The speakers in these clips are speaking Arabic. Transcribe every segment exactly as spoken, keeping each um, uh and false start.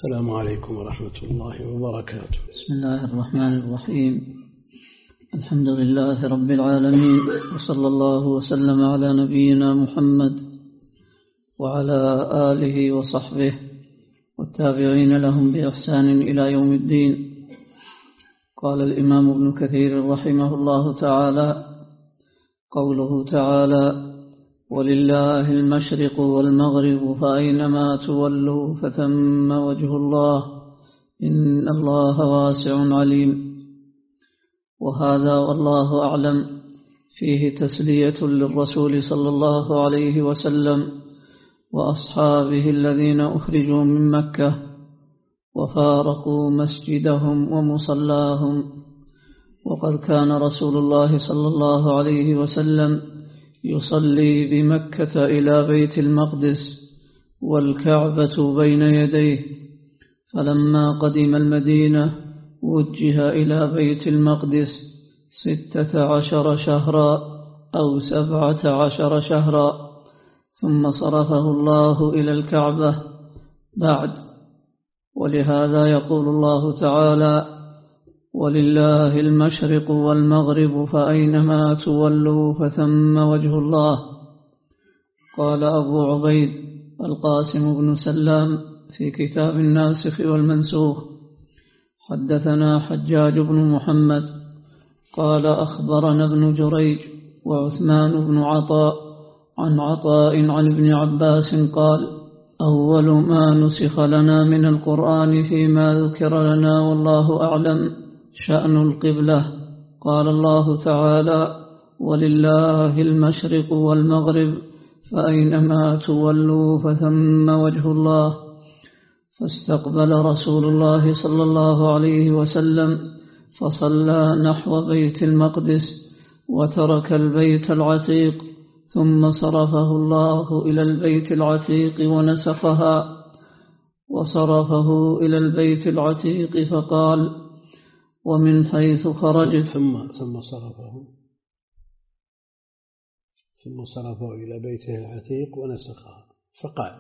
السلام عليكم ورحمة الله وبركاته. بسم الله الرحمن الرحيم. الحمد لله رب العالمين، وصلى الله وسلم على نبينا محمد وعلى آله وصحبه والتابعين لهم بإحسان إلى يوم الدين. قال الإمام ابن كثير رحمه الله تعالى: قوله تعالى: ولله المشرق والمغرب فأينما تولوا فثم وجه الله إن الله واسع عليم. وهذا والله أعلم فيه تسلية للرسول صلى الله عليه وسلم وأصحابه الذين أخرجوا من مكة وفارقوا مسجدهم ومصلاهم. وقد كان رسول الله صلى الله عليه وسلم يصلي بمكة إلى بيت المقدس والكعبة بين يديه، فلما قدم المدينة وجه إلى بيت المقدس ستة عشر شهرا أو سبعة عشر شهرا، ثم صرفه الله إلى الكعبة بعد. ولهذا يقول الله تعالى: ولله المشرق والمغرب فأينما تولوا فثم وجه الله. قال أبو عبيد القاسم بن سلام في كتاب الناسخ والمنسوخ: حدثنا حجاج بن محمد قال أخبرنا ابن جريج وعثمان بن عطاء عن عطاء عن ابن عباس قال: أول ما نسخ لنا من القرآن فيما ذكر لنا والله أعلم شأن القبلة. قال الله تعالى: ولله المشرق والمغرب فأينما تولوا فثم وجه الله. فاستقبل رسول الله صلى الله عليه وسلم فصلى نحو بيت المقدس وترك البيت العتيق، ثم صرفه الله إلى البيت العتيق ونسخها. وصرفه إلى البيت العتيق فقال: ومن حيث خرجت ثم ثم صرفه ثم صرفه إلى بيته العتيق ونسخها فقال.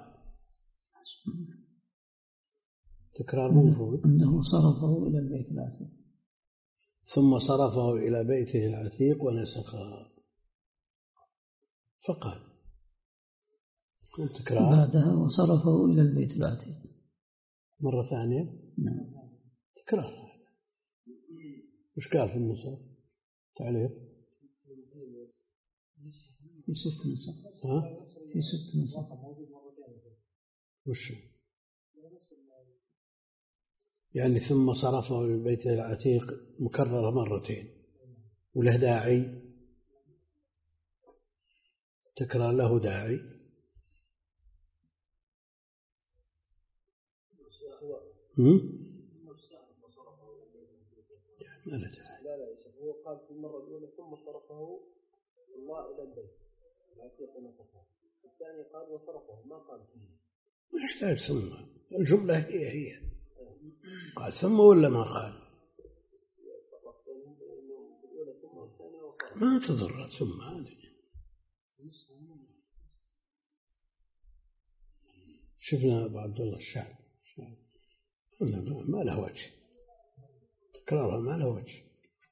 تكرار موجود أنه صرفه إلى البيت العتيق ثم صرفه إلى بيته العتيق ونسخها فقال. تكرار بعدها وصرفه إلى البيت العتيق مرة ثانية. نعم. تكرار. وش قال في النسخ؟ تعليق في ست نسخ. ها؟ في ست نسخ. وش يعني ثم صرفه من بيته العتيق مكررة مرتين وله داعي؟ تكرار له داعي؟ هم؟ ما له داعي. لا لا هو قال في المرة الأولى ثم صرفه الله إلى البيت العتيق ونسخه، الثاني قال وصرفه، ما قال ثم. ما يحتاج ثم، الجملة هي هي. قال ثم ولا ما قال؟ ما تضر ثم هذه. شفنا أبو عبد الله الشعب ما له وجه، تكرارها ما له وجه.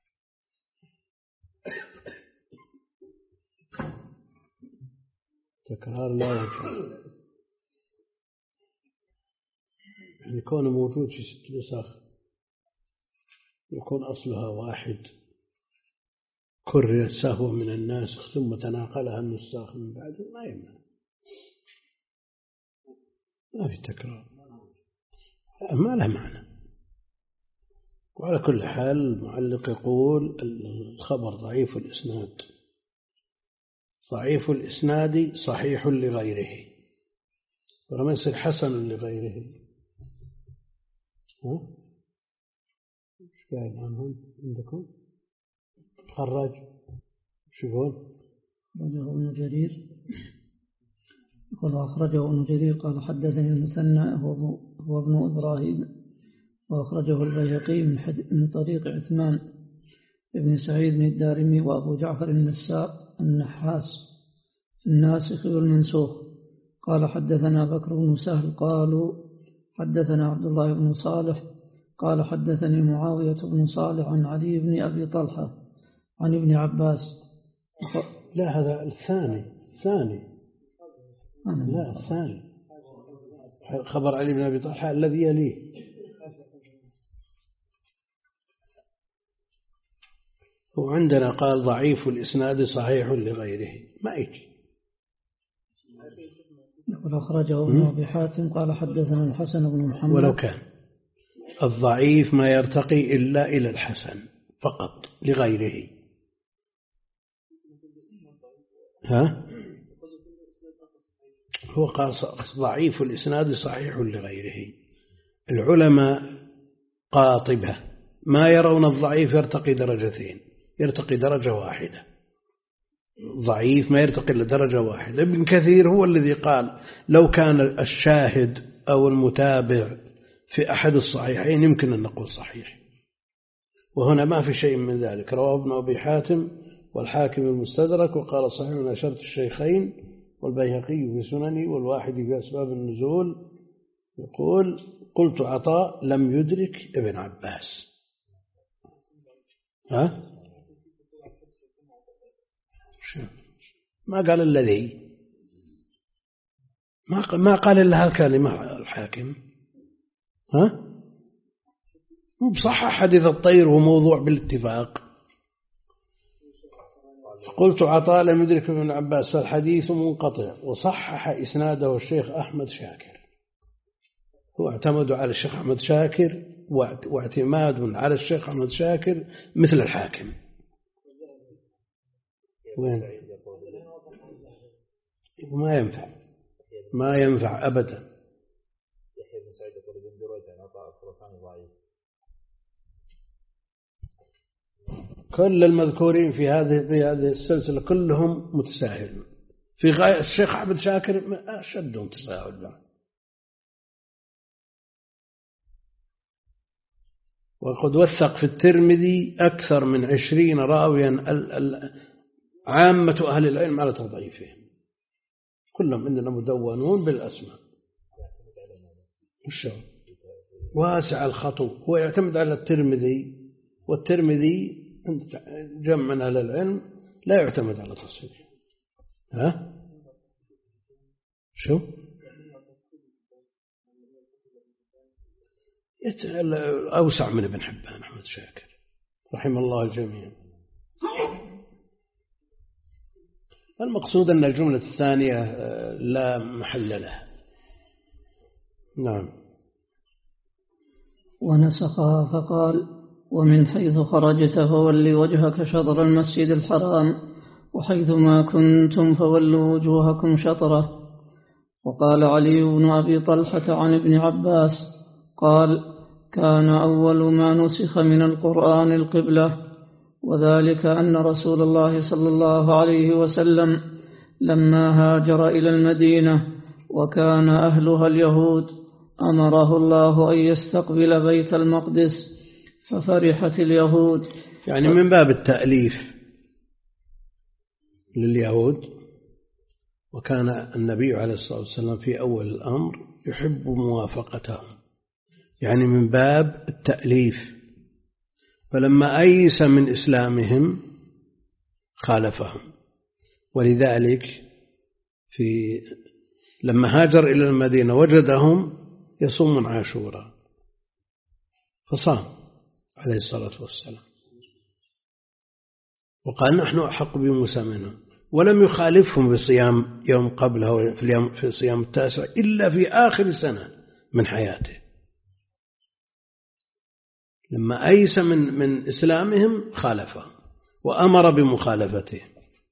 تكرار لا وجه، يعني كونه موجود في ست نسخ يكون أصلها واحد، كررت سهوا من الناسخ ثم تناقلها النساخ من بعد، ما يمنع، ما في تكرار، ما له معنى. وعلى كل حال المعلق يقول الخبر ضعيف الإسناد، ضعيف الإسناد صحيح لغيره، ولما يصير حسن لغيره. ها؟ ايش قايل عنهم عندكم؟ خرج شو يقول؟ أخرجه ابن جرير، يقول أخرجه ابن جرير قال حدثني المثنى هو ابن إبراهيم، وأخرجه البيهقي من, من طريق عثمان ابن سعيد الدارمي وأبو جعفر النساء النحاس الناسخ والمنسوخ. قال حدثنا بكر بن سهل قالوا حدثنا عبد الله بن صالح قال حدثني معاوية بن صالح عن علي بن أبي طلحة عن ابن عباس. لا هذا الثاني ثاني لا الثاني خبر علي بن أبي طلحة الذي يليه. وعندنا قال ضعيف الإسناد صحيح لغيره ما يجي. يقول أخرجه ابن أبي حاتم قال حدثنا الحسن بن محمد. ولو كان الضعيف ما يرتقي إلا إلى الحسن فقط لغيره. ها هو قال ضعيف الإسناد صحيح لغيره. العلماء قاطبة ما يرون الضعيف يرتقي درجتين، يرتقي درجة واحدة. ضعيف ما يرتقي لدرجة واحدة. ابن كثير هو الذي قال لو كان الشاهد أو المتابع في أحد الصحيحين يمكن أن نقول صحيح، وهنا ما في شيء من ذلك. رواه ابن أبي حاتم والحاكم المستدرك وقال صحيح من شرط الشيخين والبيهقي في سننه والواحد في أسباب النزول. يقول قلت عطاء لم يدرك ابن عباس. ها ما قال الذي ما ما قال إلا هالكلمة الحاكم. ها بصحح حديث الطير وموضوع بالاتفاق. قلت عطاء لم يدرك ابن عباس فالحديث منقطع. وصحح إسناده الشيخ أحمد شاكر. هو اعتمد على الشيخ أحمد شاكر واعتماد على الشيخ أحمد شاكر مثل الحاكم. وين ما ينفع ما ينفع أبدا. كل المذكورين في هذه في هذه السلسلة كلهم متساهلون. في غاية الشيخ أحمد شاكر أشدهم تساهل. وقد وثق في الترمذي أكثر من عشرين راويا عامة أهل العلم على تضعيفهم، كلهم عندنا مدونون بالأسماء. واسع الخطو. هو يعتمد على الترمذي، والترمذي جمع من أهل العلم لا يعتمد على تصحيح. ها شو أوسع من ابن حبان أحمد شاكر رحمه الله الجميع. المقصود أن الجملة الثانية لا محل لها. نعم. ونسخها فقال ومن حيث خرجت فول وجهك شطر المسجد الحرام وحيث ما كنتم فولوا وجوهكم شطره. وقال علي بن أبي طلحة عن ابن عباس قال كان أول ما نسخ من القرآن القبلة، وذلك أن رسول الله صلى الله عليه وسلم لما هاجر إلى المدينة وكان أهلها اليهود أمره الله أن يستقبل بيت المقدس ففرحت اليهود. يعني من باب التأليف لليهود. وكان النبي عليه الصلاة والسلام في أول الأمر يحب موافقتهم، يعني من باب التأليف. فلما أيس من إسلامهم خالفهم، ولذلك في لما هاجر إلى المدينة وجدهم يصومون عاشوراء فصام عليه الصلاة والسلام وقال نحن أحق بموسى منهم، ولم يخالفهم بصيام يوم قبله في, اليوم في صيام التاسع إلا في آخر سنة من حياته. لما أيس من, من إسلامهم خالفهم وأمر بمخالفتهم.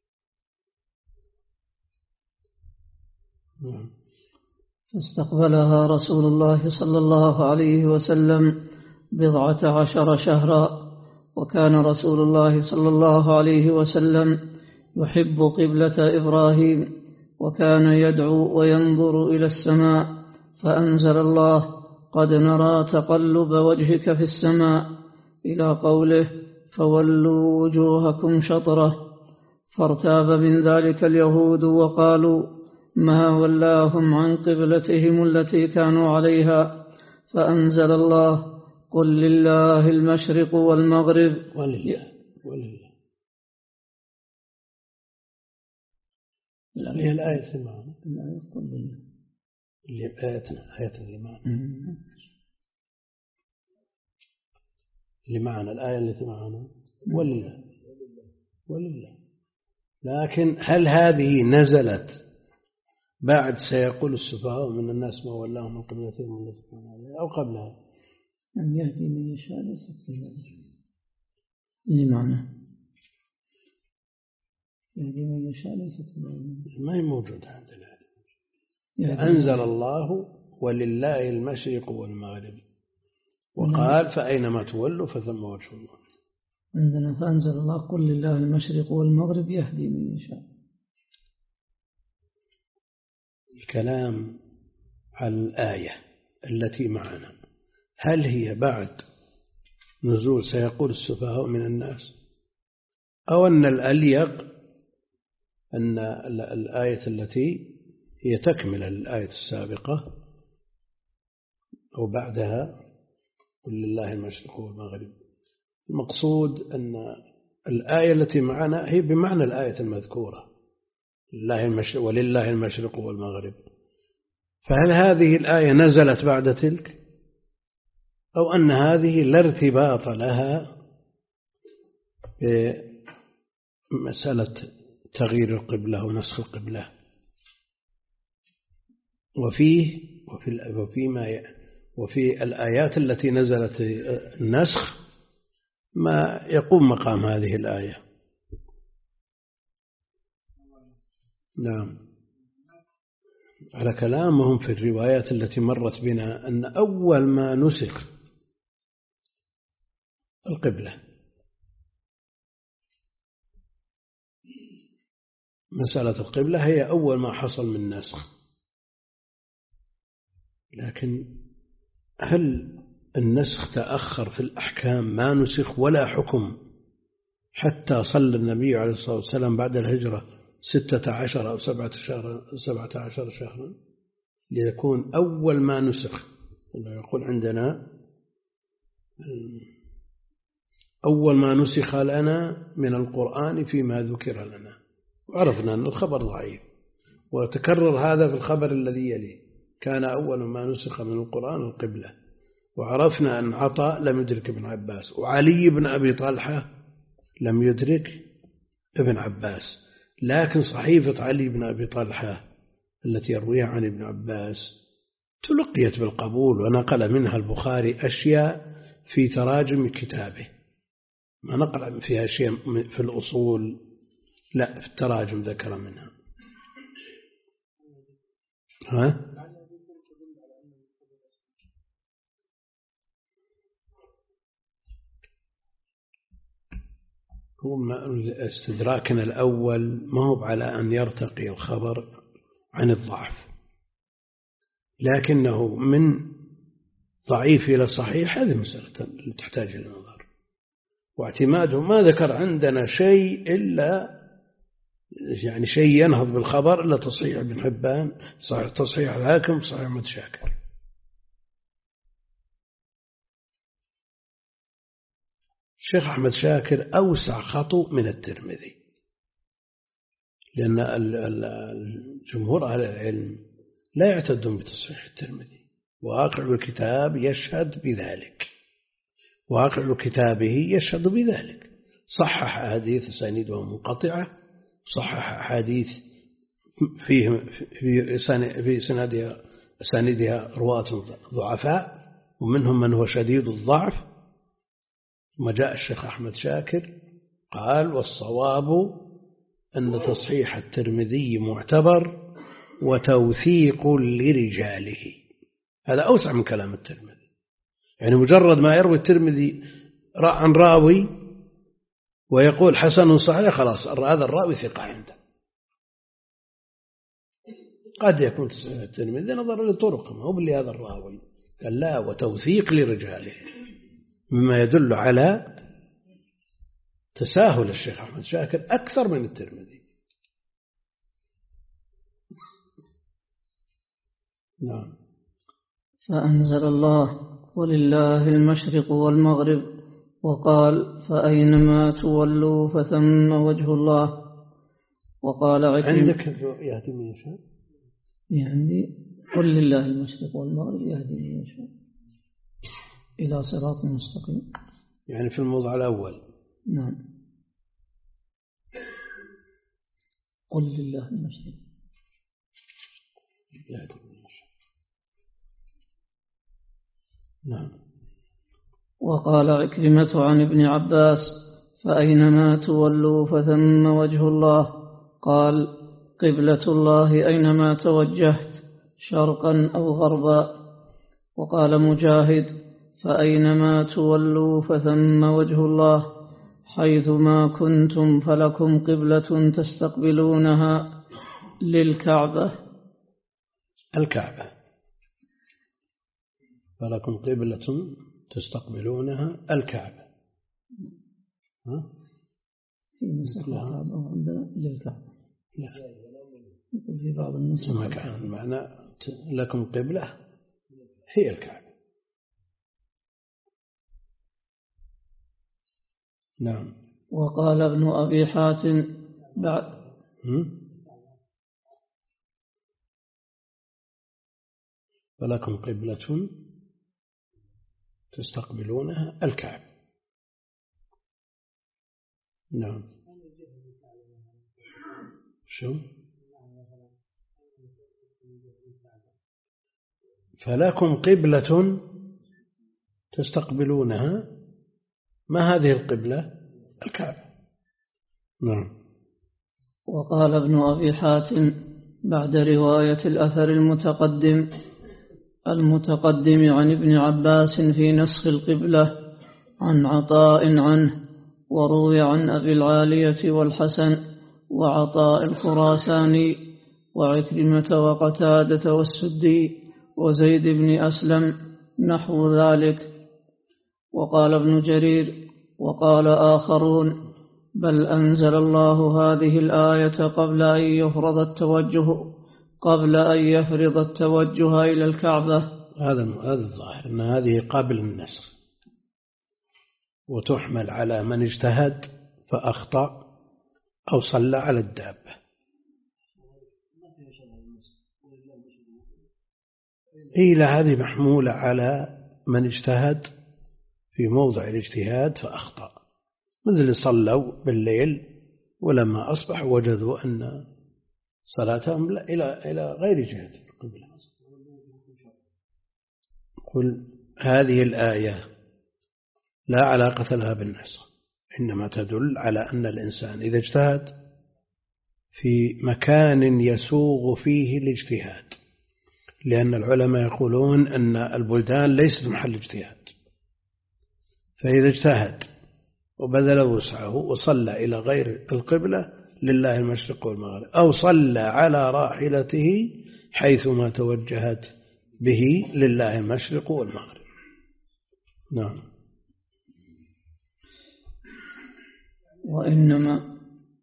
فاستقبلها رسول الله صلى الله عليه وسلم بضعة عشر شهرا. وكان رسول الله صلى الله عليه وسلم يحب قبلة إبراهيم وكان يدعو وينظر إلى السماء، فأنزل الله قد نرى تقلب وجهك في السماء إلى قوله فولوا وجوهكم شطره. فارتاب من ذلك اليهود وقالوا ما ولاهم عن قبلتهم التي كانوا عليها فأنزل الله قل لله المشرق والمغرب ولله ولله. هي الآية اللي معنا اللي آياتنا آياتنا اللي معنا اللي معنا الآية التي معنا ولله ولله. لكن هل هذه نزلت بعد سيقول السفهاء من الناس ما ولاهم من قبلتهم التي كانوا عليها أو قبلها؟ أن يهدي من يشاء ليست اللي معنا يهدي من يشاء ليست ما هي موجودة عندنا. أنزل الله ولله المشرق والمغرب وقال فأينما تولوا فثم وجه الله. عندنا فأنزل الله قل لله المشرق والمغرب يهدي من يشاء. الكلام على الآية التي معنا هل هي بعد نزول سيقول السفهاء من الناس أو أن الأليق أن الآية التي هي تكمل الآية السابقة أو بعدها قل لله المشرق والمغرب؟ المقصود أن الآية التي معنا هي بمعنى الآية المذكورة لله المشرق ولله المشرق والمغرب. فهل هذه الآية نزلت بعد تلك أو أن هذه لا ارتباط لها بمسألة تغيير القبلة ونسخ القبلة؟ وفيه وفي وفيما وفي الآيات التي نزلت النسخ ما يقوم مقام هذه الآية. نعم على كلامهم في الروايات التي مرت بنا أن أول ما نسخ القبلة مسألة القبلة هي أول ما حصل من نسخ. لكن هل النسخ تأخر في الأحكام ما نسخ ولا حكم حتى صلى النبي عليه الصلاة والسلام بعد الهجرة ستة عشر أو سبعة عشر سبعة عشر شهرا ليكون أول ما نسخ. يقول عندنا أول ما نسخ لنا من القرآن فيما ذكر لنا، وعرفنا أن الخبر ضعيف وتكرر هذا في الخبر الذي يليه كان أول ما نسخ من القرآن القبلة. وعرفنا أن عطاء لم يدرك ابن عباس وعلي بن أبي طلحة لم يدرك ابن عباس. لكن صحيفة علي بن أبي طلحة التي يرويها عن ابن عباس تلقيت بالقبول ونقل منها البخاري أشياء في تراجم كتابه، ما نقل فيها شيء في الأصول، لا في التراجم ذكر منها. ها؟ هو استدراكنا الأول ما هو على أن يرتقي الخبر عن الضعف، لكنه من ضعيف إلى صحيح هذه مسألة اللي تحتاج إلى نظر. واعتماده ما ذكر عندنا شيء إلا يعني شيء ينهض بالخبر إلا تصحيح ابن حبان، صحيح تصحيح الحاكم، صحيح أحمد شاكر. الشيخ أحمد شاكر أوسع خطو من الترمذي، لأن الجمهور أهل العلم لا يعتدون بتصحيح الترمذي، واقع الكتاب يشهد بذلك، واقع كتابه يشهد بذلك. صحح أحاديث أسانيدها منقطعة، صحح أحاديث فيه في سندها أسانيدها رواة ضعفاء ومنهم من هو شديد الضعف. ثم جاء الشيخ أحمد شاكر قال والصواب أن تصحيح الترمذي معتبر وتوثيق لرجاله. هذا أوسع من كلام الترمذي، يعني مجرد ما يروي الترمذي عن راوي ويقول حسن صحيح خلاص هذا الراوي ثقة عنده. قد يكون تصحيح الترمذي نظرا لطرق ما هو باللي هذا الراوي، قال لا وتوثيق لرجاله، مما يدل على تساهل الشيخ أحمد شاكر أكثر من الترمذي. نعم. فأنزل الله ولله المشرق والمغرب وقال فأينما تولوا فثم وجه الله. وقال عكرمة عندك يهدي من يشاء، يعني قل لله المشرق والمغرب يهدي من يشاء إلى صراط مستقيم، يعني في الموضع الأول. نعم، قل لله المشرق يهدي من يشاء. نعم. وقال عكرمة عن ابن عباس فأينما تولوا فثم وجه الله، قال قبلة الله أينما توجهت شرقا أو غربا. وقال مجاهد فأينما تولوا فثم وجه الله حيثما كنتم فلكم قبلة تستقبلونها للكعبة. الكعبة فلكم قبلة تستقبلونها الكعبة. ها؟ في نسخ الكعبة وعندنا للكعبة. لا، يقول في بعض النسخ ثم كان المعنى لكم قبلة هي الكعبة. نعم. وقال ابن أبي حاتم بعد هم؟ فلكم قبلة تستقبلونها الكعبة. نعم. شو؟ فلكم قبلة تستقبلونها، ما هذه القبلة؟ الكعبة. نعم. وقال ابن أبي حاتم بعد رواية الأثر المتقدم المتقدم عن ابن عباس في نسخ القبلة عن عطاء عنه، وروي عن أبي العالية والحسن وعطاء الخراساني وعكرمة وقتادة والسدي وزيد بن أسلم نحو ذلك. وقال ابن جرير وقال آخرون بل أنزل الله هذه الآية قبل أن يفرض التوجه قبل أن يفرض التوجه إلى الكعبة. هذا هذا الظاهر أن هذه قابل للنسخ، وتحمل على من اجتهد فأخطأ أو صلى على الدابة. إلى هذه محمولة على من اجتهد في موضع الاجتهاد فأخطأ، مثل صلوا بالليل ولما أصبح وجدوا أن صلاتهم إلى إلى غير جهة القبلة. قل هذه الآية لا علاقة لها بالنسخ، إنما تدل على أن الإنسان إذا اجتهد في مكان يسوغ فيه الاجتهاد، لأن العلماء يقولون أن البلدان ليست محل اجتهاد، فإذا اجتهد وبذل وسعه وصلى إلى غير القبلة لله المشرق والمغرب، أو صلى على راحلته حيثما توجهت به لله المشرق والمغرب. نعم. وإنما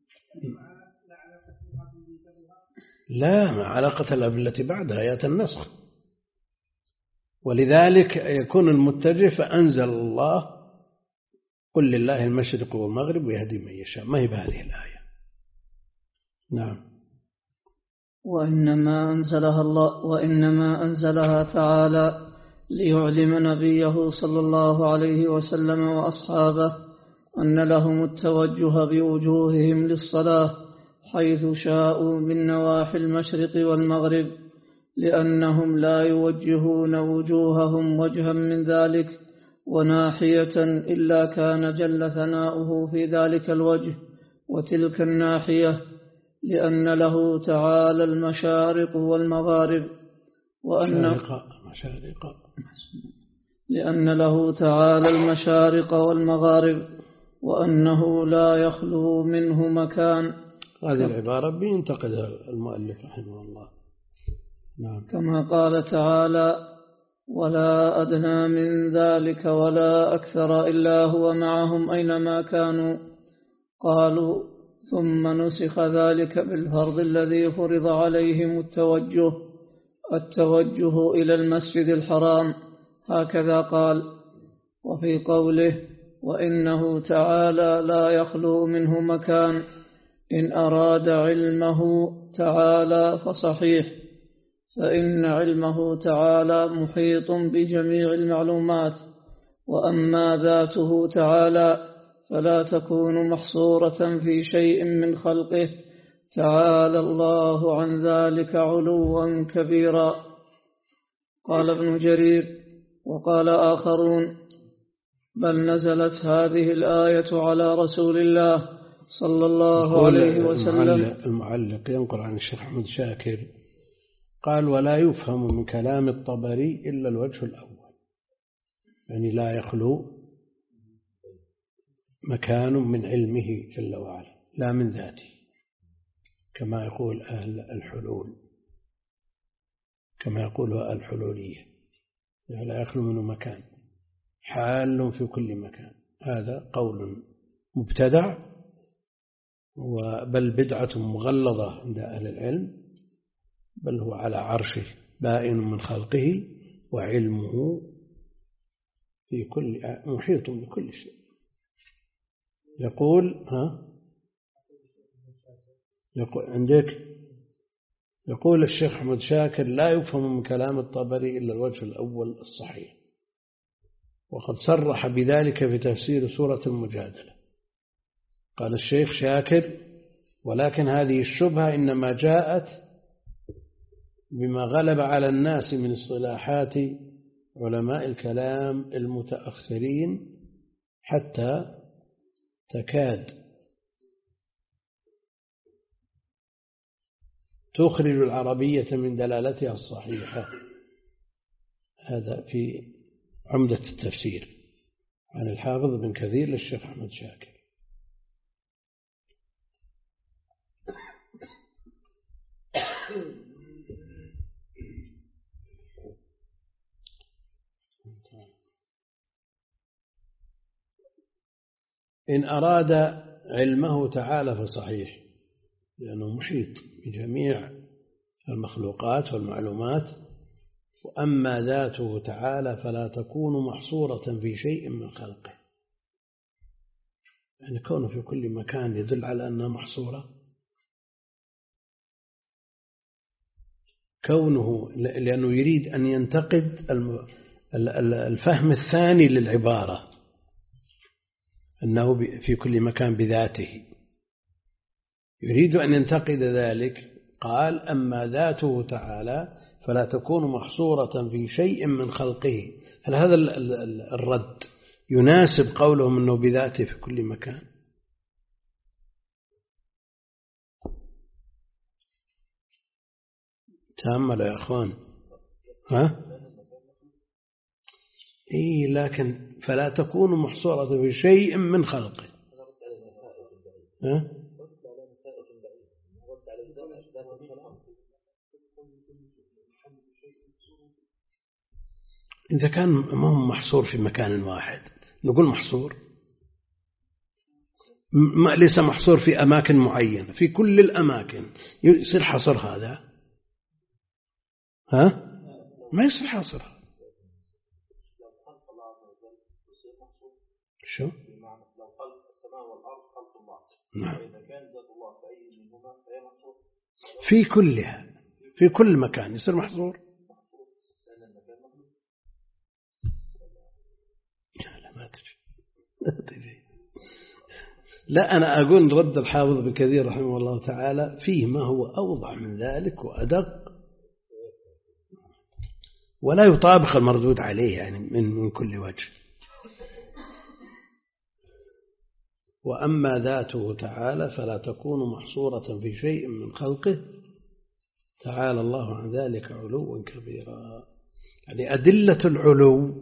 لا، ما علاقة لها بالتي بعدها آيات النسخ، ولذلك يكون المتجه فأنزل الله قل لله المشرق والمغرب ويهدي من يشاء، ما هي بهذه الآية. نعم. وإنما أنزلها الله وإنما أنزلها تعالى ليعلم نبيه صلى الله عليه وسلم وأصحابه أن لهم التوجه بوجوههم للصلاة حيث شاءوا من نواحي المشرق والمغرب، لأنهم لا يوجهون وجوههم وجها من ذلك وناحية إلا كان جل ثناؤه في ذلك الوجه وتلك الناحية، لأن له تعالى المشارق والمغارب وأن لأن له تعالى المشارق والمغارب وأنه لا يخلو منه مكان. هذه العبارة بينتقدها المؤلف رحمه الله. نعم. كما قال تعالى ولا أدنى من ذلك ولا أكثر إلا هو معهم أينما كانوا. قالوا ثم نسخ ذلك بالفرض الذي فرض عليهم التوجه التوجه إلى المسجد الحرام، هكذا قال. وفي قوله وإنه تعالى لا يخلو منه مكان إن أراد علمه تعالى فصحيح، فإن علمه تعالى محيط بجميع المعلومات، وأما ذاته تعالى فلا تكون محصورة في شيء من خلقه، تعالى الله عن ذلك علوا كبيرا. قال ابن جرير وقال آخرون بل نزلت هذه الآية على رسول الله صلى الله عليه وسلم. المعلق ينقل عن الشيخ أحمد شاكر قال ولا يفهم من كلام الطبري إلا الوجه الأول، يعني لا يخلو مكان من علمه جل وعلا لا من ذاته، كما يقول أهل الحلول، كما يقول أهل الحلولية لا يخلو منه مكان، حال في كل مكان. هذا قول مبتدع بل بدعة مغلظة عند أهل العلم، بل هو على عرشه بائن من خلقه وعلمه في كل محيط بكل شيء. يقول ها يقول عندك يقول الشيخ أحمد شاكر لا يفهم من كلام الطبري إلا الوجه الأول الصحيح، وقد صرح بذلك في تفسير سورة المجادلة. قال الشيخ شاكر ولكن هذه الشبهة إنما جاءت بما غلب على الناس من اصطلاحات علماء الكلام المتأخرين، حتى تكاد تخرج العربية من دلالتها الصحيحة. هذا في عمدة التفسير عن الحافظ بن كثير للشيخ أحمد شاكر. إن أراد علمه تعالى فصحيح، لأنه محيط بجميع المخلوقات والمعلومات. وأما ذاته تعالى فلا تكون محصورة في شيء من خلقه، يعني كونه في كل مكان يدل على أنها محصورة. كونه لأنه يريد أن ينتقد الفهم الثاني للعبارة أنه في كل مكان بذاته، يريد أن ينتقد ذلك. قال أما ذاته تعالى فلا تكون محصورة في شيء من خلقه. هل هذا الرد يناسب قولهم أنه بذاته في كل مكان؟ تأملوا يا أخوان. ها؟ إيه لكن فلا تكون محصورة في شيء من خلقه. ها؟ إذا كان ما هو محصور في مكان واحد نقول محصور، ما ليس محصور في أماكن معينة، في كل الأماكن يصير حصر هذا. ها؟ ما يصير حصر. شو؟ لو خلق السماء والأرض خلق الله. نعم. إذا كان ذات الله في أي منهما فهي محصور. في كلها، في كل مكان يصير محصور. لا ما تجي. لا أنا أقول رد الحافظ بن كثير رحمه الله تعالى فيه ما هو أوضح من ذلك وأدق، ولا يطابق المردود عليه يعني من من كل وجه. وأما ذاته تعالى فلا تكون محصورة في شيء من خلقه، تعالى الله عن ذلك علوا كبيرا. يعني أدلة العلو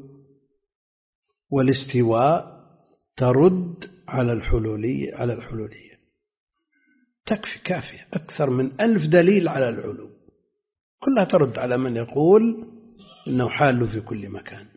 والاستواء ترد على الحلولية على الحلولية تكفي كافية، أكثر من ألف دليل على العلو كلها ترد على من يقول إنه حال في كل مكان.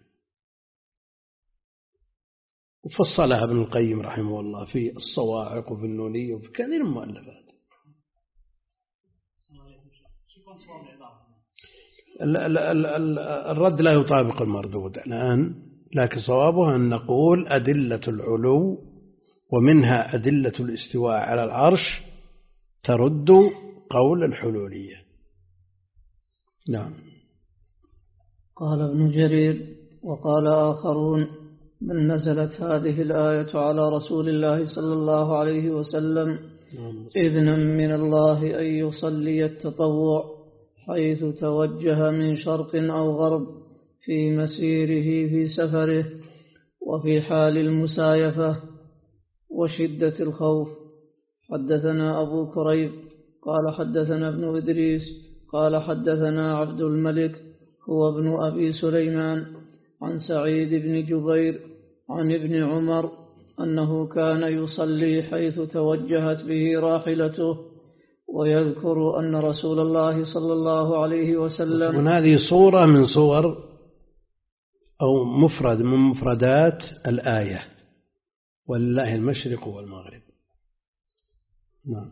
وفصلها ابن القيم رحمه الله في الصواعق وفي النونية وفي كثير من المؤلفات. الرد لا يطابق المردود الآن، لكن صوابها أن نقول أدلة العلو ومنها أدلة الاستواء على العرش ترد قول الحلولية. نعم. قال ابن جرير: وقال آخرون: بل نزلت هذه الآية على رسول الله صلى الله عليه وسلم إذنا من الله أن يصلي التطوع حيث توجه من شرق أو غرب في مسيره في سفره وفي حال المسايفة وشدة الخوف. حدثنا أبو كريب قال حدثنا ابن إدريس قال حدثنا عبد الملك هو ابن أبي سليمان عن سعيد بن جبير عن ابن عمر أنه كان يصلي حيث توجهت به راحلته، ويذكر أن رسول الله صلى الله عليه وسلم. من هذه صورة من صور أو مفرد من مفردات الآية، ولله المشرق والمغرب. نعم.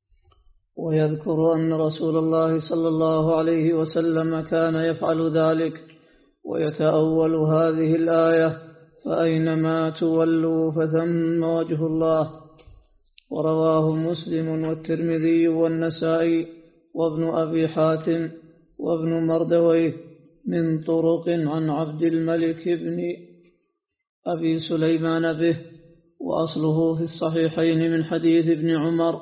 ويذكر أن رسول الله صلى الله عليه وسلم كان يفعل ذلك، ويتأول هذه الآية: فأينما تولوا فثم وجه الله. ورواه مسلم والترمذي والنسائي وابن أبي حاتم وابن مردويه من طرق عن عبد الملك بن أبي سليمان به، وأصله في الصحيحين من حديث ابن عمر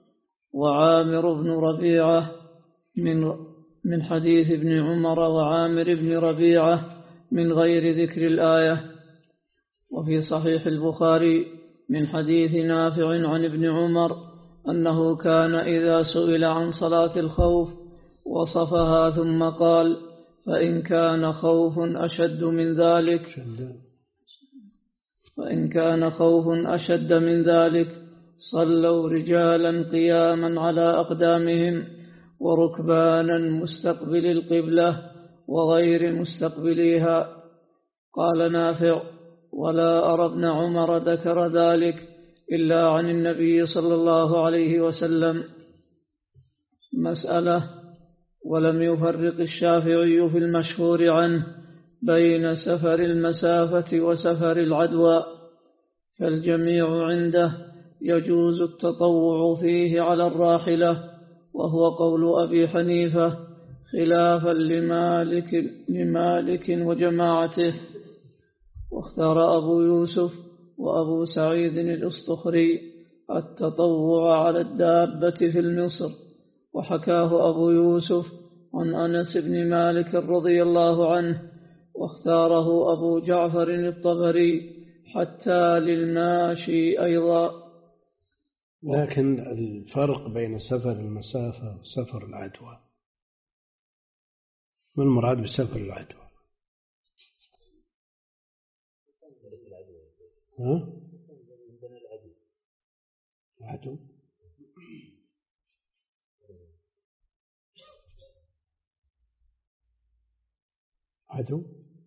وعامر بن ربيعة من من حديث ابن عمر وعامر بن ربيعة من غير ذكر الآية. وفي صحيح البخاري من حديث نافع عن ابن عمر أنه كان إذا سئل عن صلاة الخوف وصفها ثم قال: فإن كان خوف أشد من ذلك فإن كان خوف أشد من ذلك صلوا رجالا قياما على أقدامهم وركبانا مستقبل القبلة وغير مستقبليها. قال نافع: ولا أرى ابن عمر ذكر ذلك إلا عن النبي صلى الله عليه وسلم. مسألة: ولم يفرق الشافعي في المشهور عنه بين سفر المسافة وسفر العدوى، فالجميع عنده يجوز التطوع فيه على الراحلة، وهو قول أبي حنيفة خلافا لمالك, لمالك وجماعته. واختار أبو يوسف وأبو سعيد الأسطخري التطوع على الدابة في المصر، وحكاه أبو يوسف عن أنس بن مالك رضي الله عنه، واختاره أبو جعفر الطبري حتى للماشي أيضا. لكن الفرق بين سفر المسافة وسفر العدوى، ما المراد بسفر العدوى؟ ها؟ العدو عدو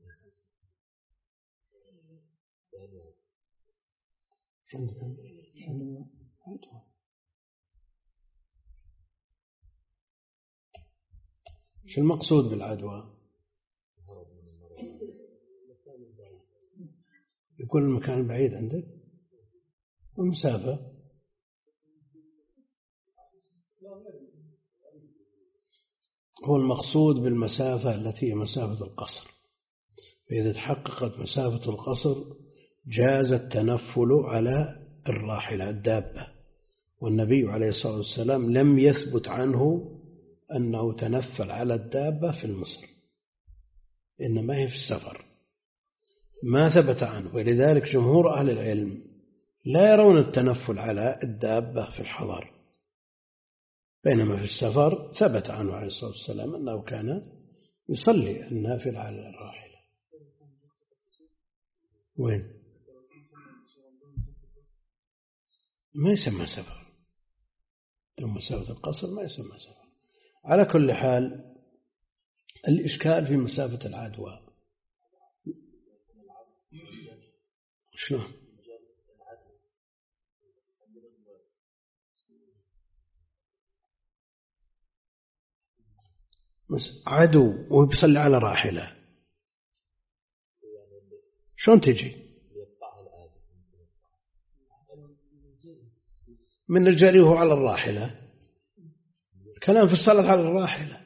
شو المقصود بالعدوى؟ يكون المكان بعيد عندك والمسافة هو المقصود بالمسافة التي هي مسافة القصر. فإذا تحققت مسافة القصر جاز التنفل على الراحلة الدابة، والنبي عليه الصلاة والسلام لم يثبت عنه أنه تنفل على الدابة في المصر، إنما هي في السفر، ما ثبت عنه. ولذلك جمهور أهل العلم لا يرون التنفل على الدابة في الحضر، بينما في السفر ثبت عنه عليه الصلاة والسلام أنه كان يصلي النافل على الراحلة. وين؟ ما يسمى سفر، ثم مسافة القصر ما يسمى سفر. على كل حال الإشكال في مسافة العدوى. شلون؟ عدو ويصلي على راحلة شلون تجي؟ من الجري وهو على الراحلة، كلام في الصلاة على الراحلة.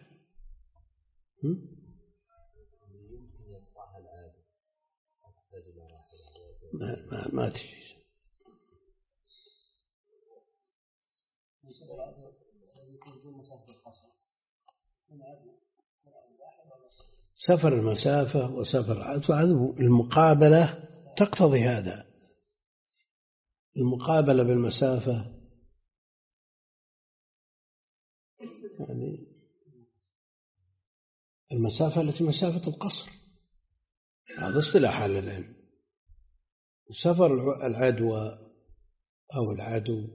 ما, ما, ما تجي. سفر المسافة وسفر العدو، المقابلة تقتضي هذا. المقابلة بالمسافة يعني المسافة التي مسافة القصر، هذا اصطلاح على العلم. سفر العدوى أو العدو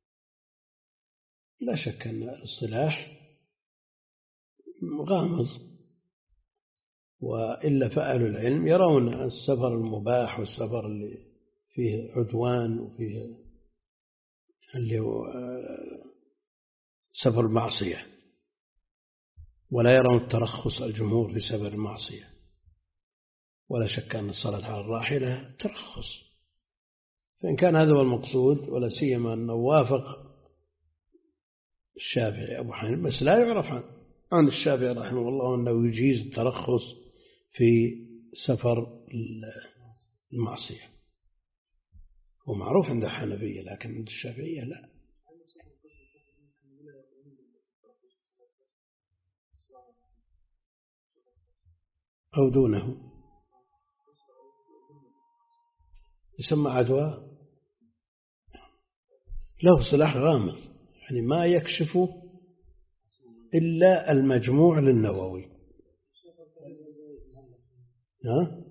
لا شك أن الاصطلاح غامض، وإلا فأهل العلم يرون السفر المباح والسفر اللي فيه عدوان وفيه اللي هو سفر المعصية، ولا يرون الترخص الجمهور في سفر المعصية. ولا شك أن الصلاة على الراحلة ترخص، فإن كان هذا هو المقصود، ولا سيما أنه وافق الشافعي أبو حنيفة، بس لا يعرف عن عن الشافعي رحمه الله أنه يجيز الترخص في سفر المعصية. هو معروف عند الحنفية، لكن عند الشافعية لا. أو دونه يسمى عدوى، له صلاح غامض، يعني ما يكشفه إلا المجموع للنووي. ها؟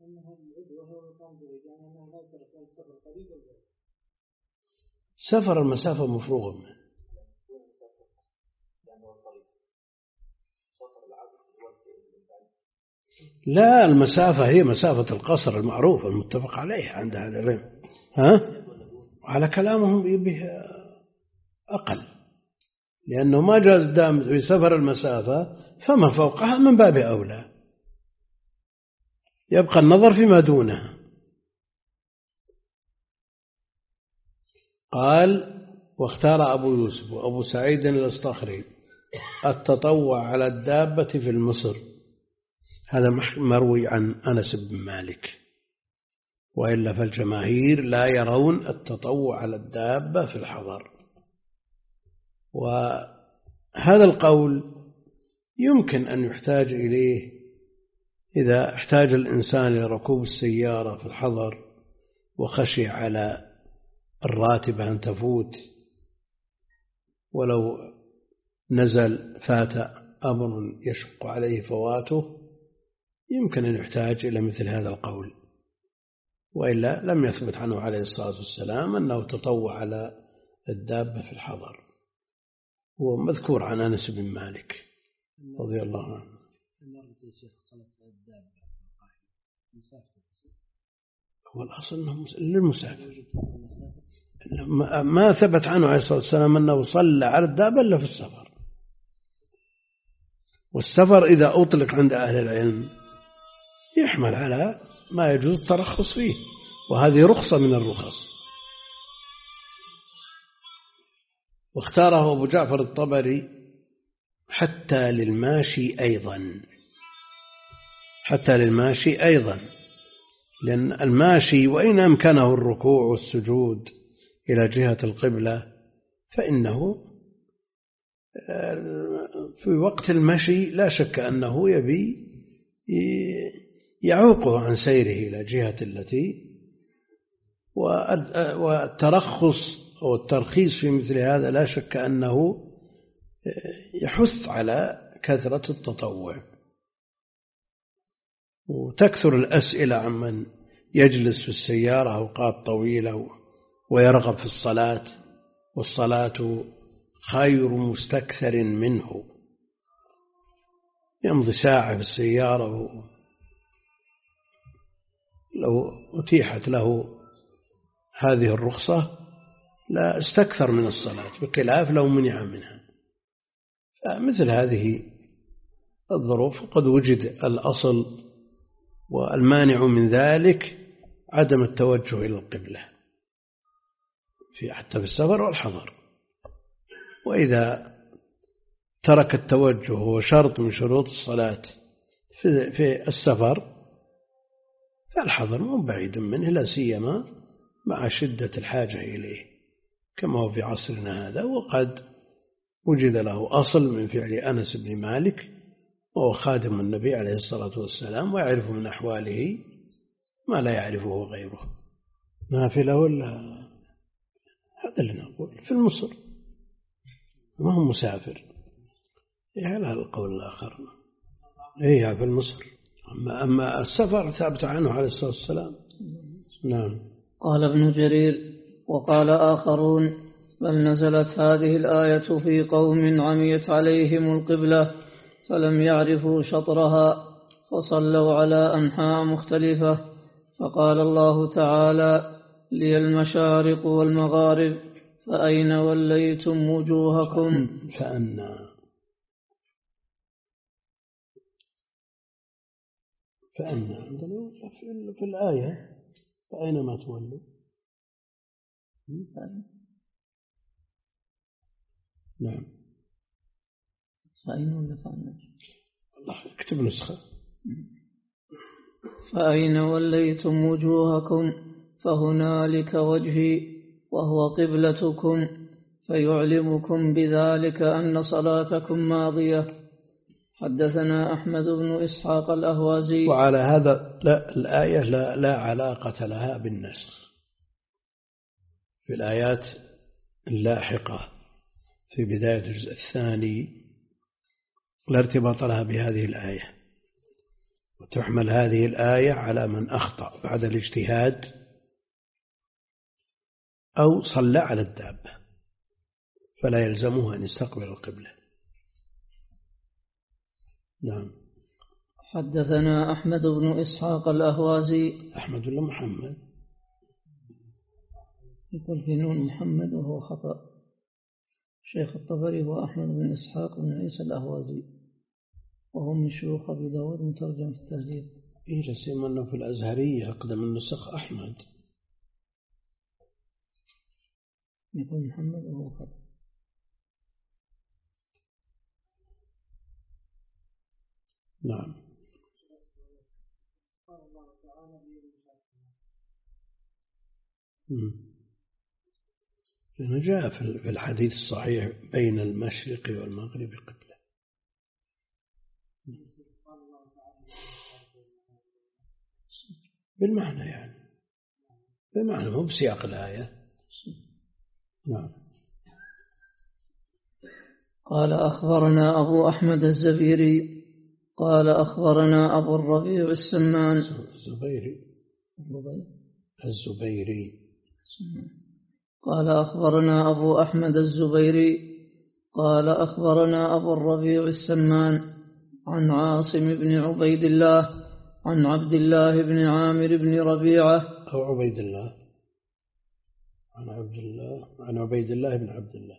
سفر المسافة مفروغ منه. لا، المسافة هي مسافة القصر المعروفة المتفق عليها عند هذا العلم. ها؟ على كلامهم به أقل، لأنه ما جاز دام في سفر المسافة فما فوقها من باب أولى، يبقى النظر فيما دونها. قال: واختار أبو يوسف وأبو سعيد الأصطخري التطوع على الدابة في المصر. هذا مروي عن أنس بن مالك، وإلا فالجماهير لا يرون التطوع على الدابة في الحضر. وهذا القول يمكن أن يحتاج إليه إذا احتاج الإنسان إلى ركوب السيارة في الحضر وخشي على الراتبة أن تفوت، ولو نزل فات أمر يشق عليه فواته، يمكن أن يحتاج إلى مثل هذا القول. وإلا لم يثبت عنه عليه الصلاة والسلام أنه تطوع على الدابة في الحضر. هو مذكور عن أنس بن مالك رضي الله عنه. هو الأصل أنه للمسافر، ما ثبت عنه عليه الصلاة والسلام أنه صلى على الدابة إلا في السفر. والسفر إذا أطلق عند أهل العلم يحمل على ما يجوز الترخص فيه، وهذه رخصة من الرخص. واختاره أبو جعفر الطبري حتى للماشي أيضا، حتى للماشي أيضا، لأن الماشي وإن أمكنه الركوع والسجود إلى جهة القبلة فإنه في وقت المشي لا شك أنه يبي يعوقه عن سيره إلى جهة التي، والترخص أو الترخيص في مثل هذا لا شك أنه يحث على كثرة التطوع. وتكثر الأسئلة عمن يجلس في السيارة أوقات طويلة ويرغب في الصلاة، والصلاة خير مستكثر منه. يمضي ساعة في السيارة، لو أتيحت له هذه الرخصة لا استكثر من الصلاة، بخلاف لو منع منها. فمثل هذه الظروف قد وجد الأصل، والمانع من ذلك عدم التوجه إلى القبلة في حتى في السفر والحضر. وإذا ترك التوجه هو شرط من شروط الصلاة في في السفر فالحضر مو بعيد منه، لا سيما مع شدة الحاجة إليه كما هو في عصرنا هذا. وقد وجد له أصل من فعل أنس بن مالك وهو خادم النبي عليه الصلاة والسلام، ويعرف من أحواله ما لا يعرفه غيره. نافلة ولا هذا اللي نقول في المصر ما هو مسافر، على هذا القول الآخر إيه في المصر. أما, أما السفر ثابت عنه عليه الصلاة والسلام. نعم. قال ابن جرير: وقال آخرون: بل نزلت هذه الآية في قوم عميت عليهم القبلة فلم يعرفوا شطرها فصلوا على أنحاء مختلفة، فقال الله تعالى: لي المشارق والمغارب فأين وليتم وجوهكم. فأنا فأنا عندنا في الآية فأينما تولوا. نعم. فأين ولا فأنا؟ الله اكتب نسخة. فأين وليتم وجوهكم فهنالك وجهي وهو قبلتكم فيعلمكم بذلك أن صلاتكم ماضية. حدثنا أحمد بن إسحاق الأهوازي. وعلى هذا لا الآية لا, لا علاقة لها بالنسخ. في الآيات اللاحقة في بداية الجزء الثاني لا ارتباط لها بهذه الآية، وتحمل هذه الآية على من أخطأ بعد الاجتهاد أو صلى على الدابة فلا يلزمه أن يستقبل القبلة. نعم. حدثنا أحمد بن إسحاق الأهوازي. أحمد بن محمد يقول في نون محمد وهو خطأ. شيخ الطبري هو أحمد بن إسحاق بن عيسى الأهوازي وهو من شيوخ أبي داود مترجم في التهذيب. إيه جسيم أنه في الأزهرية أقدم النسخ أحمد. يقول محمد وهو خطأ. نعم. لأنه جاء في الحديث الصحيح بين المشرق والمغرب قبلة. بالمعنى يعني بالمعنى مو بسياق الآية. نعم. قال أخبرنا أبو أحمد الزبيري قال أخبرنا أبو الربيع السمان. الزبيري الزبيري قال أخبرنا أبو أحمد الزبيري قال أخبرنا أبو الربيع السمان عن عاصم بن عبيد الله عن عبد الله بن عامر بن ربيعة أو عبيد الله عن عبد الله عن عبيد الله بن عبد الله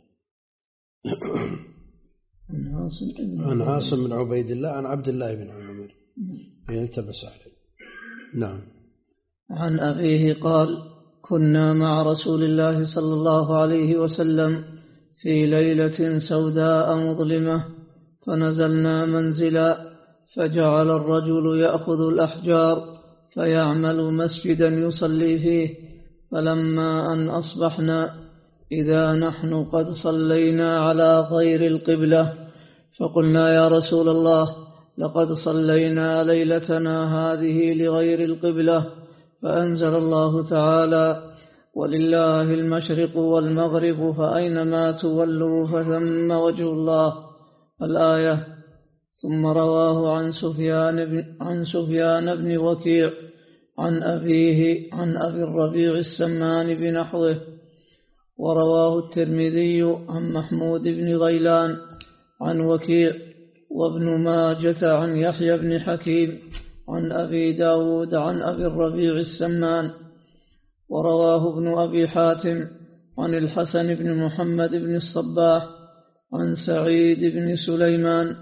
عن عاصم عن عاصم بن عبيد الله عن عبد الله بن عامر يلتبس عليه. نعم. عن أبيه قال: كنا مع رسول الله صلى الله عليه وسلم في ليلة سوداء مظلمة فنزلنا منزلا فجعل الرجل يأخذ الأحجار فيعمل مسجدا يصلي فيه، فلما أن أصبحنا إذا نحن قد صلينا على غير القبلة، فقلنا: يا رسول الله، لقد صلينا ليلتنا هذه لغير القبلة. فأنزل الله تعالى: ولله المشرق والمغرب فأينما تولوا فثم وجه الله، الآية. ثم رواه عن سفيان بن, عن سفيان بن وكيع عن أبيه عن أبي الربيع السمان بنحوه. ورواه الترمذي عن محمود بن غيلان عن وكيع وابن ماجة عن يحيى بن حكيم عن أبي داود عن أبي الربيع السمان. ورواه ابن أبي حاتم عن الحسن بن محمد بن الصباح عن سعيد بن سليمان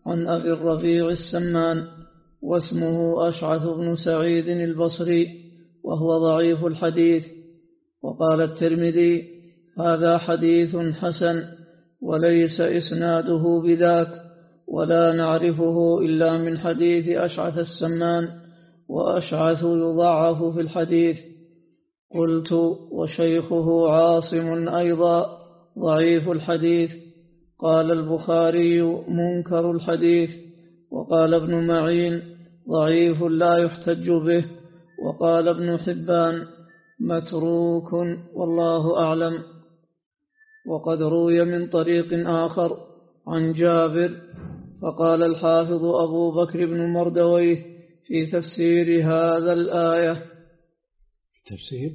عن أبي الربيع السمان واسمه أشعث بن سعيد البصري وهو ضعيف الحديث. وقال الترمذي هذا حديث حسن وليس إسناده بذاك، ولا نعرفه إلا من حديث أشعث السمان، وأشعث يضعف في الحديث. قلت وشيخه عاصم أيضا ضعيف الحديث. قال البخاري منكر الحديث. وقال ابن معين ضعيف لا يحتج به. وقال ابن حبان متروك والله أعلم. وقد روي من طريق آخر عن جابر. فقال الحافظ أبو بكر بن مردويه في تفسير هذا الآية تفسير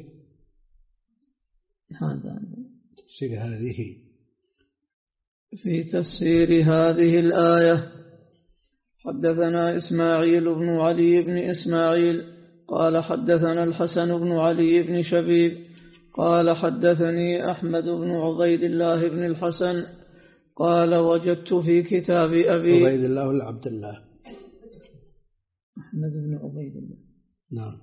هذا تفسير هذه في تفسير هذه الآية حدثنا إسماعيل بن علي بن إسماعيل قال حدثنا الحسن بن علي بن شبيب قال حدثني أحمد بن عبيد الله بن الحسن قال وجدت في كتاب أبي عبيد الله ولا عبد الله؟ أحمد بن عبيد الله. نعم.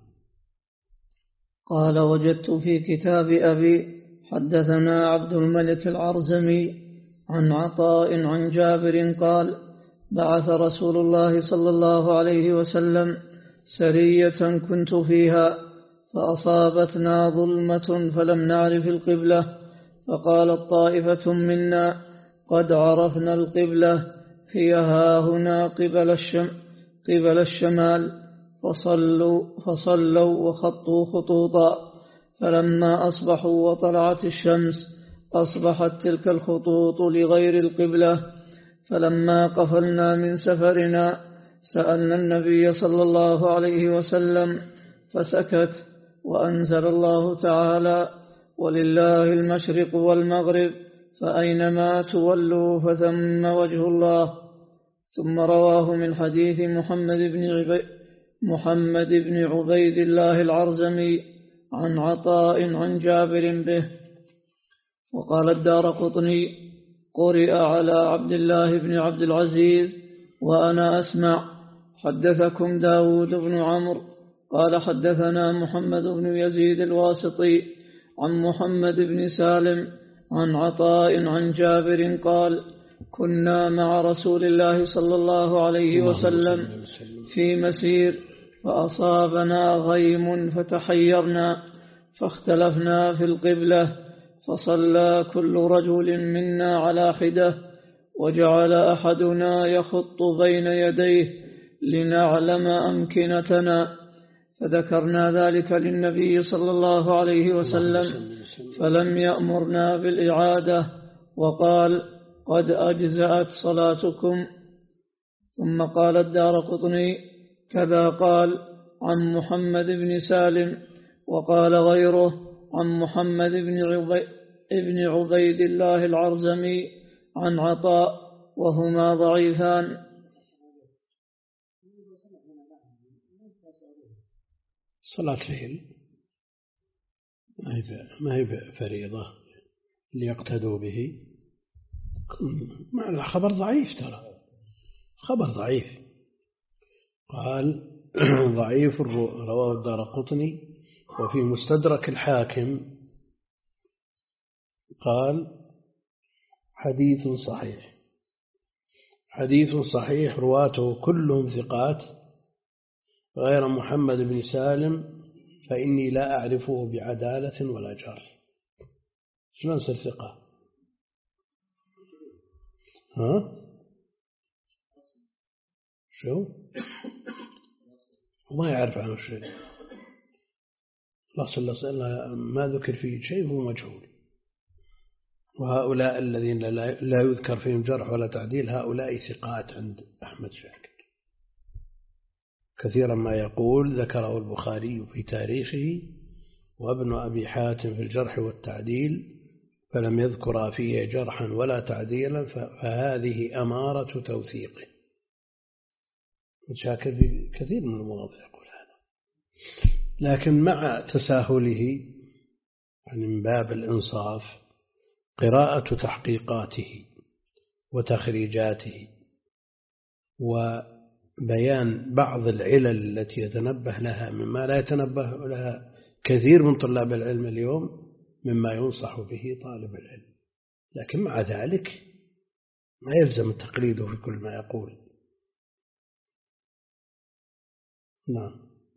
قال وجدت في كتاب أبي حدثنا عبد الملك العرزمي عن عطاء عن جابر قال بعث رسول الله صلى الله عليه وسلم سرية كنت فيها فأصابتنا ظلمة فلم نعرف القبلة، فقالت طائفة منا قد عرفنا القبلة هي هاهنا قبل الشم قبل الشمال، فصلوا, فصلوا وخطوا خطوطا، فلما أصبحوا وطلعت الشمس أصبحت تلك الخطوط لغير القبلة. فلما قفلنا من سفرنا سألنا النبي صلى الله عليه وسلم فسكت، وأنزل الله تعالى ولله المشرق والمغرب فأينما تولوا فثم وجه الله. ثم رواه من حديث محمد بن عبيد, محمد بن عبيد الله العرزمي عن عطاء عن جابر به. وقال الدارقطني قرئ على عبد الله بن عبد العزيز وأنا أسمع. حدثكم داود بن عمرو قال حدثنا محمد بن يزيد الواسطي عن محمد بن سالم عن عطاء عن جابر قال كنا مع رسول الله صلى الله عليه وسلم في مسير فأصابنا غيم فتحيرنا فاختلفنا في القبلة، فصلى كل رجل منا على حدة، وجعل أحدنا يخط بين يديه لنعلم أمكنتنا، فذكرنا ذلك للنبي صلى الله عليه وسلم فلم يأمرنا بالإعادة، وقال قد أجزأت صلاتكم. ثم قال الدارقطني كذا قال عن محمد بن سالم، وقال غيره عن محمد بن عبيد, ابن عبيد الله العرزمي عن عطاء، وهما ضعيفان. صلاة الليل ما هي فريضة ليقتدوا به، مع خبر ضعيف، ترى خبر ضعيف. قال ضعيف رواه الدارقطني. وفي مستدرك الحاكم قال حديث صحيح، حديث صحيح رواته كلهم ثقات غير محمد بن سالم فإني لا أعرفه بعدالة ولا جار. شلون نصير ثقة؟ ها؟ شو؟ ما يعرف عنه شيء، الله ما ذكر فيه شيء هو مجهول. وهؤلاء الذين لا يذكر فيهم جرح ولا تعديل هؤلاء ثقات عند أحمد شاكر. كثيرا ما يقول ذكره البخاري في تاريخه وابن أبي حاتم في الجرح والتعديل فلم يذكر فيه جرحا ولا تعديلا، فهذه أمارة توثيقه. شاكر في كثير من المواضع يقول هذا، لكن مع تساهله يعني من باب الإنصاف قراءة تحقيقاته وتخريجاته وبيان بعض العلل التي يتنبه لها مما لا يتنبه لها كثير من طلاب العلم اليوم مما ينصح به طالب العلم، لكن مع ذلك ما يلزم تقليده في كل ما يقول. نعم.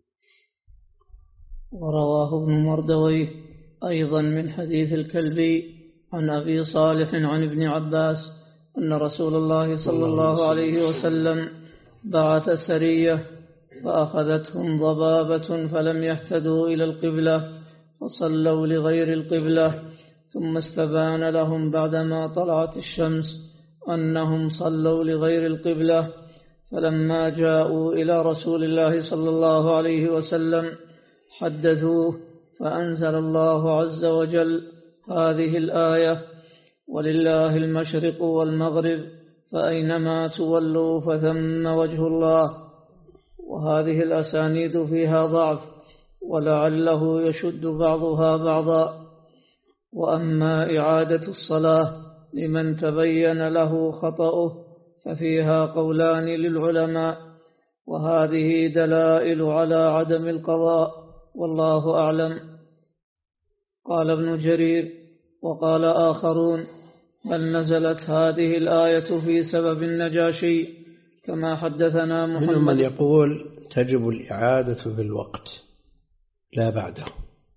ورواه ابن مردويه أيضا من حديث الكلبي عن أبي صالح عن ابن عباس أن رسول الله صلى الله عليه وسلم بعث سرية فأخذتهم ضبابة فلم يهتدوا إلى القبلة فصلوا لغير القبلة، ثم استبان لهم بعدما طلعت الشمس أنهم صلوا لغير القبلة، فلما جاءوا إلى رسول الله صلى الله عليه وسلم حدثوه فأنزل الله عز وجل هذه الآية: ولله المشرق والمغرب فأينما تولوا فثم وجه الله. وهذه الأسانيد فيها ضعف ولعله يشد بعضها بعضا. وأما إعادة الصلاة لمن تبين له خطأه ففيها قولان للعلماء، وهذه دلائل على عدم القضاء والله أعلم. قال ابن جرير وقال آخرون: هل نزلت هذه الآية في سبب النجاشي كما حدثنا محمد؟ منهم من يقول تجب الإعادة في الوقت لا بعده،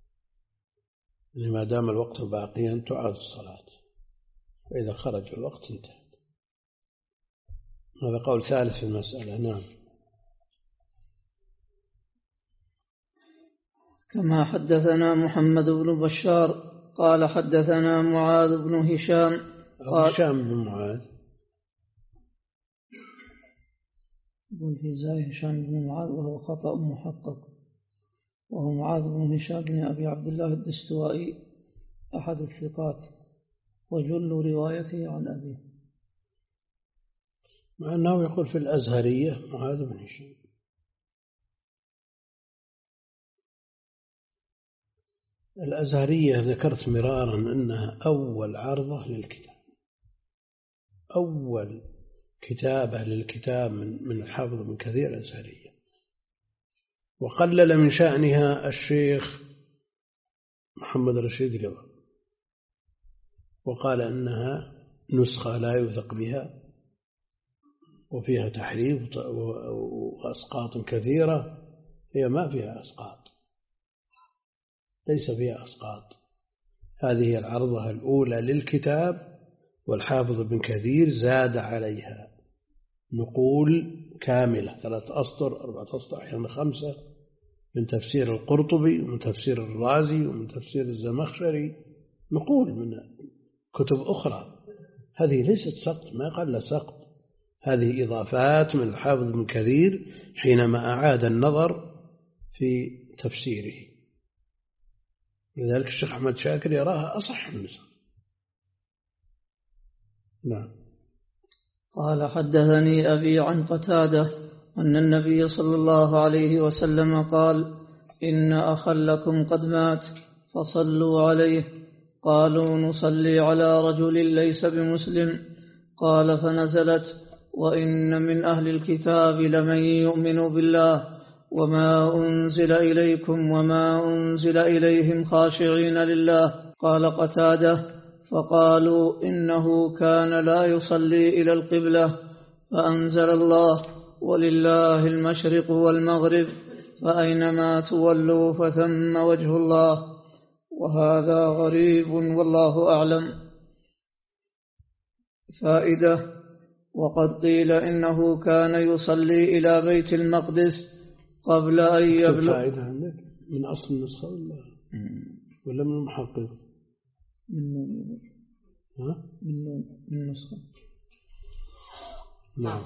لما دام الوقت باقيا تعاد الصلاة، وإذا خرج الوقت انتهى. هذا قول ثالث في المسألة. نعم. كما حدثنا محمد بن بشار قال حدثنا معاذ بن هشام قال هشام بن معاذ يقول في زاي هشام بن معاذ وهو خطأ محقق، وهو معاذ بن هشام بن أبي عبد الله الدستوائي أحد الثقات وجل روايته عن أبيه، مع أنه يقول في الأزهرية معاذ بن هشام. الأزهرية ذكرت مرارا أنها أول عرضة للكتاب، أول كتابة للكتاب من من الحافظ بن كثير الأزهرية، وقلل من شأنها الشيخ محمد رشيد اليوم، وقال أنها نسخة لا يوثق بها وفيها تحريف وأسقاط كثيرة. هي ما فيها أسقاط، ليس فيها أسقاط. هذه العرضة الأولى للكتاب، والحافظ ابن كثير زاد عليها نقول كاملة، ثلاث أسطر أربعة أسطر أحيانا خمسة، من تفسير القرطبي ومن تفسير الرازي ومن تفسير الزمخشري، نقول من كتب أخرى. هذه ليست سقط، ما قال سقط، هذه إضافات من الحافظ ابن كثير حينما أعاد النظر في تفسيره. لذلك الشيخ أحمد شاكر يراها أصح النسخ. نعم. قال حدثني أبي عن قتادة أن النبي صلى الله عليه وسلم قال: إن أخا لكم قد مات فصلوا عليه. قالوا: نصلي على رجل ليس بمسلم. قال: فنزلت: وإن من أهل الكتاب لمن يؤمن بالله وما أنزل إليكم وما أنزل إليهم خاشعين لله. قال قتادة: فقالوا: إنه كان لا يصلي إلى القبلة، فأنزل الله: ولله المشرق والمغرب فأينما تولوا فثم وجه الله. وهذا غريب والله أعلم. فائدة: وقد قيل إنه كان يصلي إلى بيت المقدس قبل أن يبلغ. فائدة عندك من أصل النسخة ولا ولا من المحقق؟ من نون. ها؟ من نون من النسخة. نعم.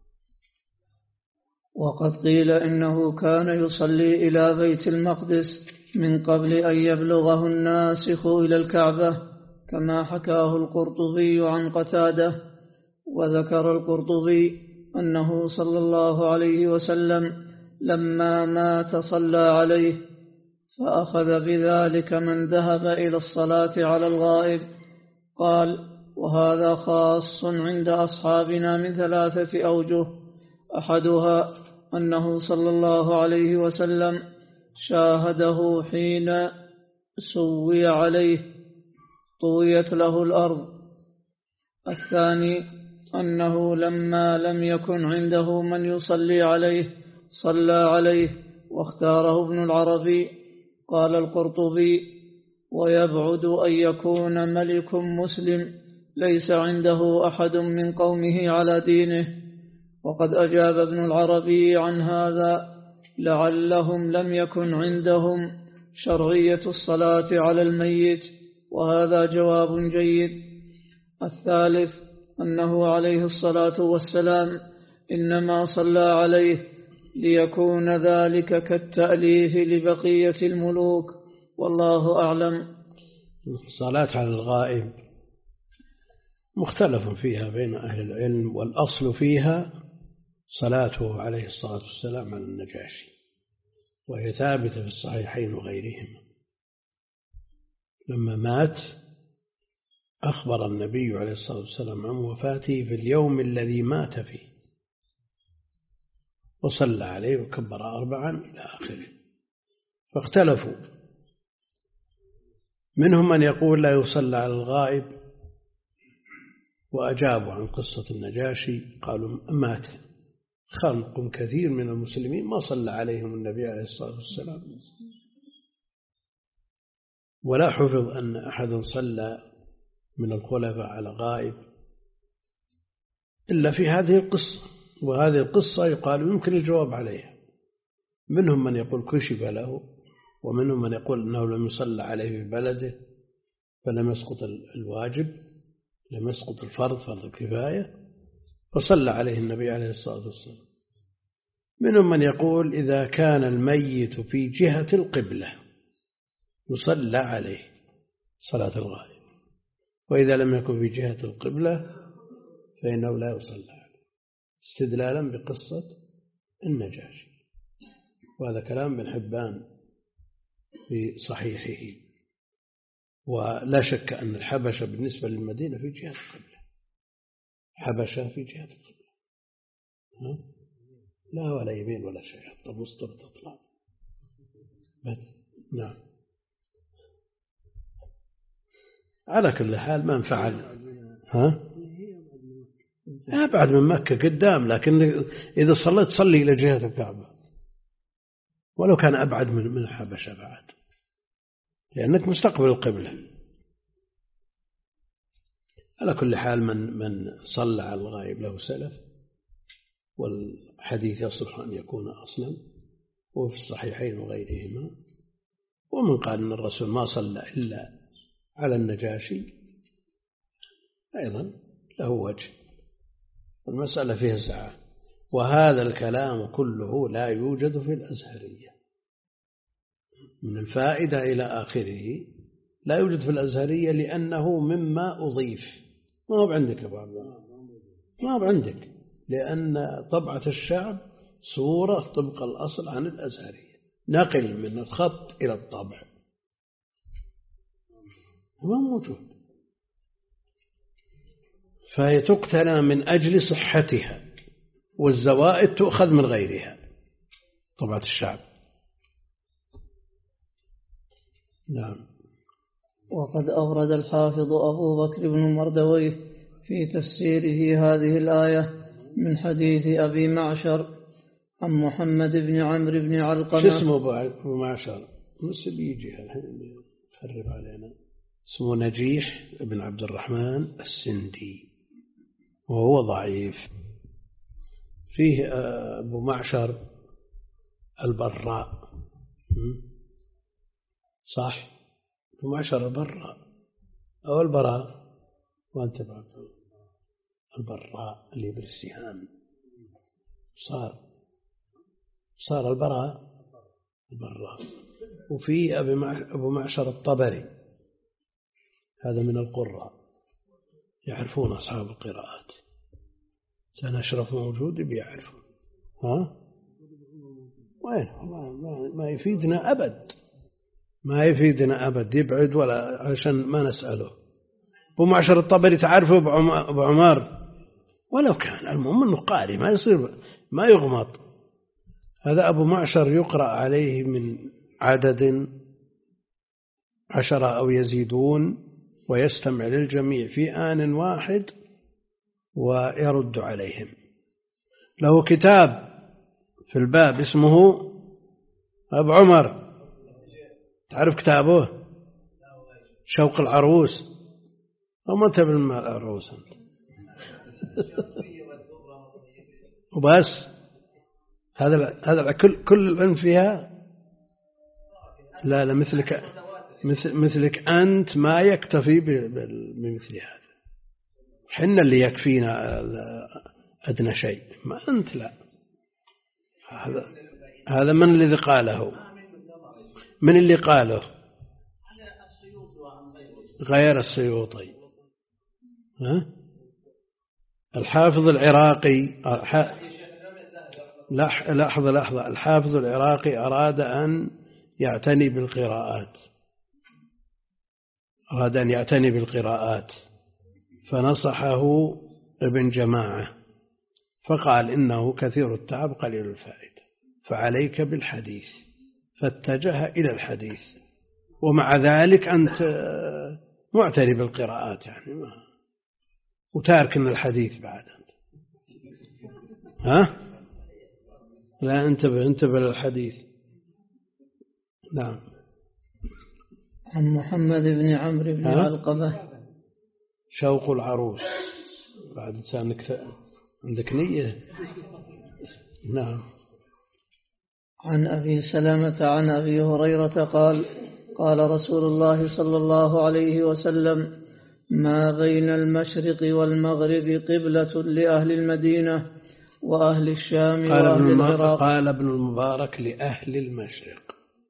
وقد قيل إنه كان يصلي إلى بيت المقدس من قبل أن يبلغه الناسخ إلى الكعبة، كما حكاه القرطبي عن قتادة. وذكر القرطبي أنه صلى الله عليه وسلم لما مات صلى عليه، فأخذ بذلك من ذهب إلى الصلاة على الغائب. قال: وهذا خاص عند أصحابنا من ثلاثة أوجه. أحدها أنه صلى الله عليه وسلم شاهده حين سوي عليه طويت له الأرض. الثاني أنه لما لم يكن عنده من يصلي عليه صلى عليه واختاره ابن العربي. قال القرطبي: ويبعد أن يكون ملك مسلم ليس عنده أحد من قومه على دينه. وقد أجاب ابن العربي عن هذا: لعلهم لم يكن عندهم شرعية الصلاة على الميت، وهذا جواب جيد. الثالث أنه عليه الصلاة والسلام إنما صلى عليه ليكون ذلك كالتأليف لبقية الملوك، والله أعلم. الصلاة على الغائب مختلف فيها بين أهل العلم، والأصل فيها صلاته عليه الصلاة والسلام على النجاشي، وهي ثابتة في الصحيحين وغيرهما. لما مات أخبر النبي عليه الصلاة والسلام عن وفاته في اليوم الذي مات فيه، وصلى عليه وكبر أربعا إلى آخره. فاختلفوا، منهم من يقول لا يصلى على الغائب، وأجابوا عن قصة النجاشي قالوا مات خلق كثير من المسلمين ما صلى عليهم النبي عليه الصلاة والسلام، ولا حفظ أن أحد صلى من الخلفاء على غائب إلا في هذه القصة. وهذه القصة يقال يمكن الجواب عليها. منهم من يقول كشف له، ومنهم من يقول أنه لم يصلى عليه في بلده فلم يسقط الواجب، لم يسقط الفرض فرض الكفاية، فصلى عليه النبي عليه الصلاة والسلام. منهم من يقول إذا كان الميت في جهة القبلة يصلى عليه صلاة الغائب، وإذا لم يكن في جهة القبلة فإنه لا يصلى عليه، استدلالا بقصة النجاشي. وهذا كلام ابن حبان في صحيحه. ولا شك أن الحبشة بالنسبة للمدينة في جهة القبلة، حبشة في جهة القبلة، لا ولا يمين ولا شيء، حتى مصدر تطلع بس. نعم. على كل حال من فعل ها أبعد من مكة قدام، لكن إذا صليت صلي إلى جهة الكعبة ولو كان أبعد من من الحبشة بعد، لأنك مستقبل القبلة. على كل حال من من صلى على الغائب له سلف، والحديث يصح أن يكون أصلا، وفي الصحيحين وغيرهما. ومن قال أن الرسول ما صلى إلا على النجاشي أيضا له وجه، المسألة فيها سعة. وهذا الكلام كله لا يوجد في الأزهرية، من الفائدة إلى آخره لا يوجد في الأزهرية، لأنه مما أضيف، ما هو عندك يا بعض، ما هو عندك، لأن طبعة الشعب صورة طبق الأصل عن الأزهرية، نقل من الخط إلى الطبع ما موجود، فهي تقتنى من أجل صحتها، والزوائد تؤخذ من غيرها، طبعة الشعب. نعم. وقد أورد الحافظ أبو بكر بن مردويه في تفسيره هذه الآية من حديث أبي معشر عن محمد بن عمرو بن علقمة. شو اسمه أبو معشر؟ مش بيجي الحين يخرب علينا. اسمه نجيح بن عبد الرحمن السندي، وهو ضعيف. فيه أبو معشر البراء، صح؟ أبو معشر البراء أو البراء، وأنت بعد البراء اللي بالسهام، صار صار البراء البراء. وفي أبو معشر الطبري، هذا من القراء، يعرفون أصحاب القراءات، سنشرف موجود بيعرفون. ها وين ما, ما يفيدنا أبد، ما يفيدنا أبد، يبعد ولا عشان ما نسأله. أبو معشر الطبري تعرفه أبو عمار، ولو كان المهم أنه قاري، ما يصير ما يغمض. هذا أبو معشر يقرأ عليه من عدد عشرة أو يزيدون، ويستمع للجميع في آن واحد ويرد عليهم. له كتاب في الباب اسمه أبو عمر، تعرف كتابه؟ شوق العروس. أو ما تبل مع العروس وبس. هذا هذا كل كل العلم فيها. لا لا مثلك مثل مثلك أنت ما يكتفي بمثل هذا. حنا اللي يكفينا أدنى شيء، ما أنت لا. هذا هذا من الذي قاله؟ من اللي قاله؟ غير السيوطي. ها؟ الحافظ العراقي. لحظة لحظة الحافظ العراقي أراد أن يعتني بالقراءات أراد أن يعتني بالقراءات فنصحه ابن جماعة فقال إنه كثير التعب قليل الفائدة، فعليك بالحديث، فاتجه إلى الحديث. ومع ذلك أنت معتني بالقراءات يعني ما وتارك من الحديث بعد. ها؟ لا انتبه انتبه للحديث. نعم. عن محمد بن عمرو بن علقمة. شوق العروس بعد إنسانك عندك نية. نعم. عن أبي سلمة عن أبي هريرة قال قال رسول الله صلى الله عليه وسلم: ما بين المشرق والمغرب قبلة لأهل المدينة وأهل الشام وأهل العراق. قال ابن المبارك لأهل المشرق.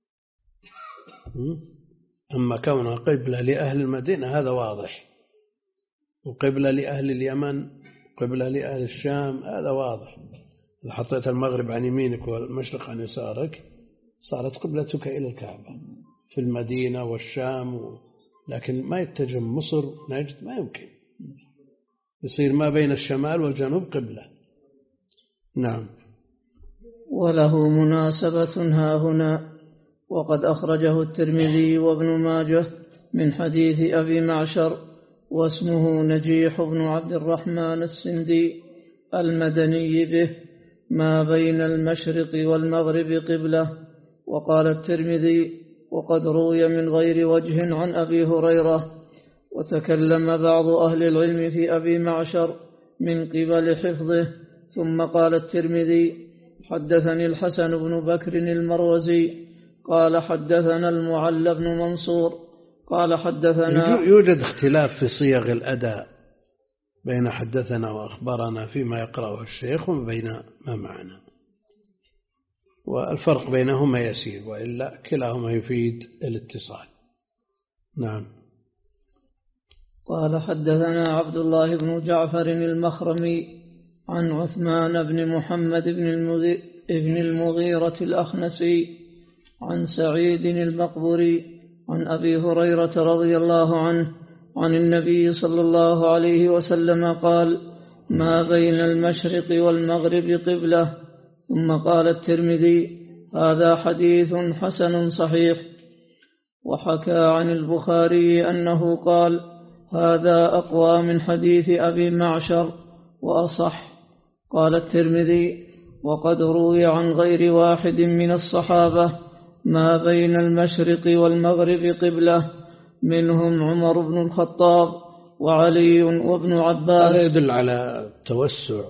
أما كونها قبلة لأهل المدينة هذا واضح، وقبلة لأهل اليمن، قبلة لأهل الشام هذا واضح. إذا حطيت المغرب عن يمينك والمشرق عن يسارك صارت قبلتك إلى الكعبة في المدينة والشام و... لكن ما يتجه مصر نجد ما يمكن، يصير ما بين الشمال والجنوب قبلة. نعم. وله مناسبة ها هنا، وقد أخرجه الترمذي وابن ماجه من حديث أبي معشر واسمه نجيح بن عبد الرحمن السندي المدني به: ما بين المشرق والمغرب قبلة. وقال الترمذي: وقد روي من غير وجه عن أبي هريرة. وتكلم بعض أهل العلم في أبي معشر من قبل حفظه. ثم قال الترمذي: حدثني الحسن بن بكر المروزي قال حدثنا المعلى بن منصور قال حدثنا. يوجد اختلاف في صيغ الأداء بين حدثنا وأخبرنا فيما يقرأه الشيخ وبين ما معنا، والفرق بينهما يسير، وإلا كلاهما يفيد الاتصال. نعم. قال حدثنا عبد الله بن جعفر المخرمي عن عثمان بن محمد بن المغيرة الأخنسي عن سعيد المقبري عن أبي هريرة رضي الله عنه عن النبي صلى الله عليه وسلم قال: ما بين المشرق والمغرب قبلة. ثم قال الترمذي: هذا حديث حسن صحيح. وحكى عن البخاري أنه قال: هذا أقوى من حديث أبي معشر وأصح. قال الترمذي: وقد روي عن غير واحد من الصحابة ما بين المشرق والمغرب قبلة، منهم عمر بن الخطاب وعلي وابن عباس. هذا يدل على التوسع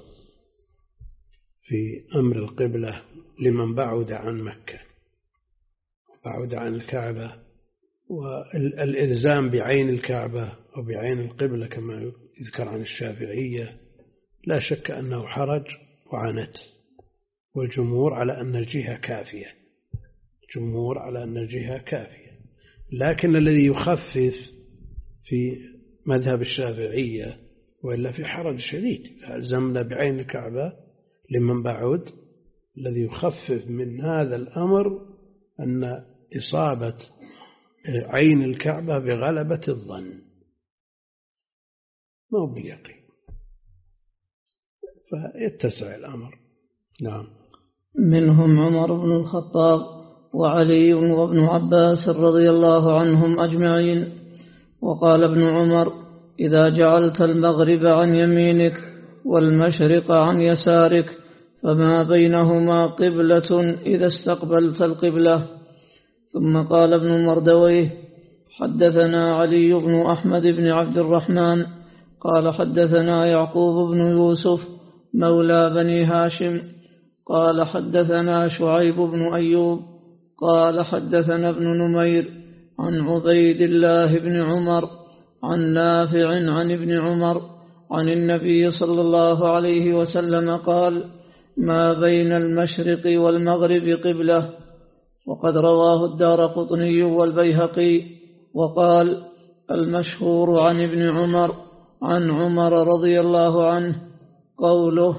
في أمر القبلة لمن بعد عن مكة، بعد عن الكعبة، والإلزام بعين الكعبة أو بعين القبلة كما يذكر عن الشافعية لا شك أنه حرج وعنت، والجمهور على أن الجهة كافية، الجمهور على أن الجهة كافية. لكن الذي يخفف في مذهب الشافعية وإلا في حرج شديد، ألزمنا بعين الكعبة لمن بعد. الذي يخفف من هذا الأمر أن إصابة عين الكعبة بغلبة الظن ما هو باليقين، فيتسع الأمر. نعم. منهم عمر بن الخطاب وعلي وابن عباس رضي الله عنهم أجمعين. وقال ابن عمر: إذا جعلت المغرب عن يمينك والمشرق عن يسارك فما بينهما قبلة إذا استقبلت القبلة. ثم قال ابن مردويه: حدثنا علي بن أحمد بن عبد الرحمن قال حدثنا يعقوب بن يوسف مولى بني هاشم قال حدثنا شعيب بن أيوب قال حدثنا ابن نمير عن عبيد الله بن عمر عن نافع عن ابن عمر عن النبي صلى الله عليه وسلم قال: ما بين المشرق والمغرب قبلة. وقد رواه الدارقطني والبيهقي وقال: المشهور عن ابن عمر عن عمر رضي الله عنه قوله: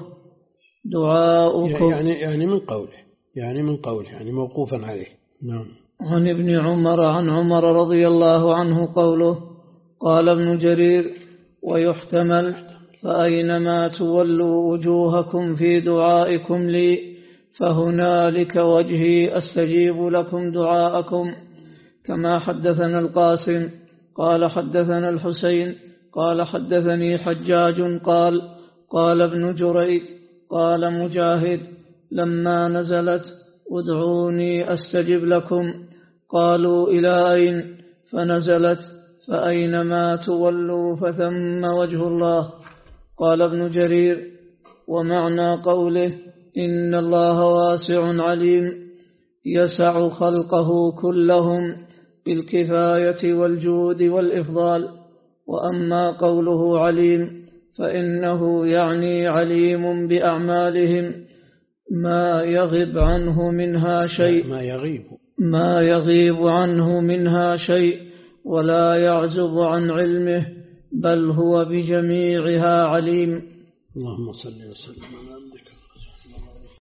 دعاؤكم، يعني يعني من قوله يعني من قوله يعني موقوفا عليه. نعم. عن ابن عمر عن عمر رضي الله عنه قوله. قال ابن جرير: ويحتمل فأينما تولوا وجوهكم في دعائكم لي فهنالك وجهي أستجيب لكم دعاءكم. كما حدثنا القاسم قال حدثنا الحسين قال حدثني حجاج قال قال ابن جريج قال مجاهد: لما نزلت ادعوني أستجب لكم قالوا: إلى أين؟ فنزلت: فأينما تولوا فثم وجه الله. قال ابن جرير: ومعنى قوله إن الله واسع عليم يسع خلقه كلهم بالكفاية والجود والإفضال. وأما قوله عليم فإنه يعني عليم بأعمالهم ما يغيب عنه منها شيء ما يغيب ما يغيب عنه منها شيء ولا يعزب عن علمه، بل هو بجميعها عليم. اللهم صل وسلم على عبدك